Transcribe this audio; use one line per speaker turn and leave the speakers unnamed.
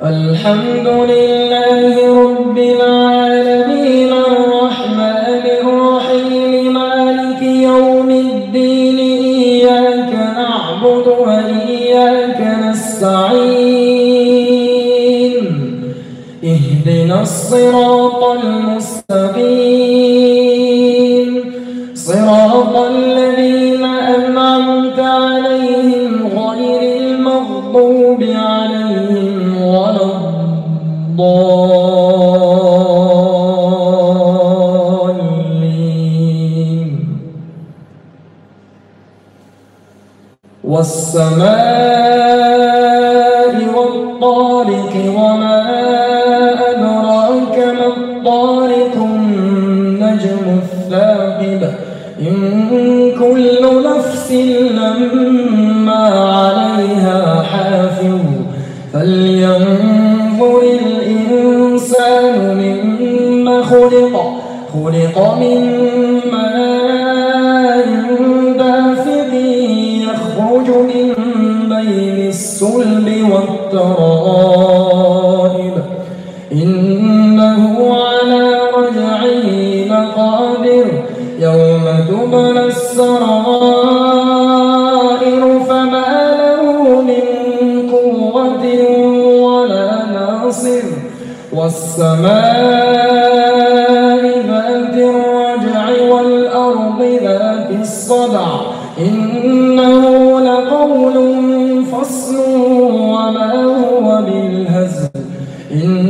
الحمد لله رب العالمين الرحمن الرحيم مالك يوم الدين إياك نعبد وإياك نستعين اهدنا الصراط المستقيم صراط الذين أنعمت عليهم غير المغضوب عليهم ولا الضالين. والسماء والطارق وما أدراك ما الطارق النجم الثاقب إن كل نفس لما عليها حافظ فلينظر الإنسان مما خلق من ماء دافق يخرج من بين الصلب والترائب إنه على رجعه لقادر يوم تبلى السرائر فما له من قوة ولا ناصر والسماء ذات الرجع والأرض ذات الصدع إنه لقول فصل وما هو بالهزل